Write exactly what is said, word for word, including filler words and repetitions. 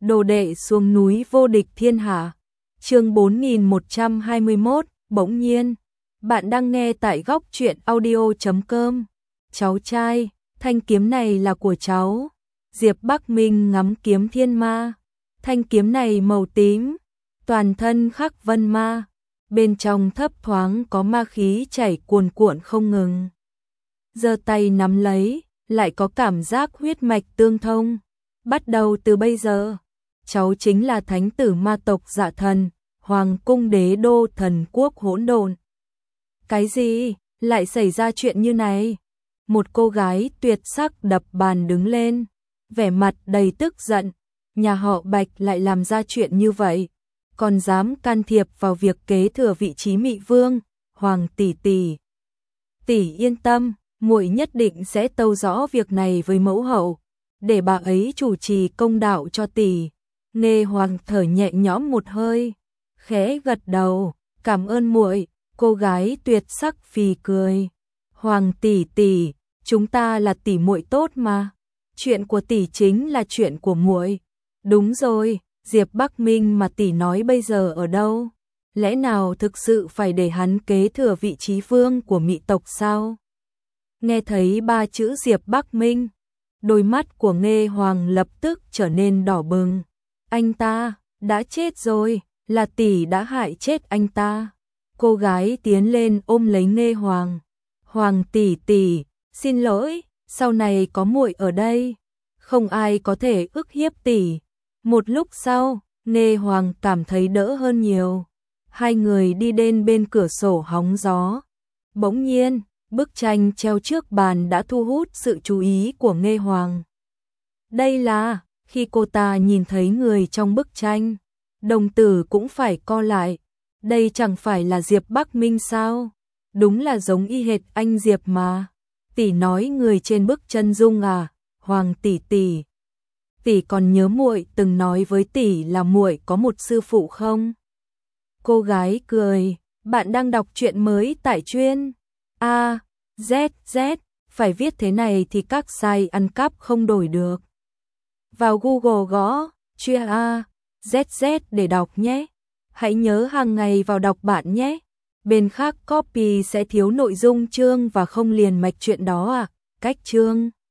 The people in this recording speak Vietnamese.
Đồ đệ xuống núi vô địch thiên hạ. Chương bốn nghìn một trăm hai mươi mốt, bỗng nhiên. Bạn đang nghe tại góc truyện audio chấm com. Cháu trai, thanh kiếm này là của cháu. Diệp Bắc Minh ngắm kiếm thiên ma. Thanh kiếm này màu tím, toàn thân khắc vân ma. Bên trong thấp thoáng có ma khí chảy cuồn cuộn không ngừng. Giơ tay nắm lấy, lại có cảm giác huyết mạch tương thông. Bắt đầu từ bây giờ, cháu chính là thánh tử ma tộc Dạ Thần, Hoàng cung đế đô thần quốc hỗn độn. Cái gì? Lại xảy ra chuyện như này? Một cô gái tuyệt sắc đập bàn đứng lên, vẻ mặt đầy tức giận. Nhà họ Bạch lại làm ra chuyện như vậy, còn dám can thiệp vào việc kế thừa vị trí Mị Vương. Hoàng tỷ tỷ, tỷ yên tâm, muội nhất định sẽ tâu rõ việc này với mẫu hậu, để bà ấy chủ trì công đạo cho tỷ. Nghe Hoàng thở nhẹ nhõm một hơi, khẽ gật đầu, cảm ơn muội. Cô gái tuyệt sắc phì cười. Hoàng tỷ tỷ, chúng ta là tỷ muội tốt mà. Chuyện của tỷ chính là chuyện của muội. Đúng rồi, Diệp Bắc Minh mà tỷ nói bây giờ ở đâu? Lẽ nào thực sự phải để hắn kế thừa vị trí vương của Mị tộc sao? Nghe thấy ba chữ Diệp Bắc Minh, đôi mắt của Nghe Hoàng lập tức trở nên đỏ bừng. Anh ta đã chết rồi, là tỷ đã hại chết anh ta. Cô gái tiến lên ôm lấy Nghe Hoàng. Hoàng tỷ tỷ, xin lỗi, sau này có muội ở đây, không ai có thể ức hiếp tỷ. Một lúc sau, Nghe Hoàng cảm thấy đỡ hơn nhiều. Hai người đi đến bên cửa sổ hóng gió. Bỗng nhiên, bức tranh treo trước bàn đã thu hút sự chú ý của Nghe Hoàng. Đây là, khi cô ta nhìn thấy người trong bức tranh, đồng tử cũng phải co lại. Đây chẳng phải là Diệp Bắc Minh sao? Đúng là giống y hệt anh Diệp mà. Tỷ nói người trên bức chân dung à? Hoàng tỷ tỷ, tỷ còn nhớ muội từng nói với tỷ là muội có một sư phụ không? Cô gái cười, bạn đang đọc truyện mới tại chuyên A Z Z, phải viết thế này thì các site ăn cắp không đổi được. Vào Google gõ chuyên A Z Z để đọc nhé. Hãy nhớ hàng ngày vào đọc bạn nhé. Bên khác copy sẽ thiếu nội dung chương và không liền mạch chuyện đó à? Cách chương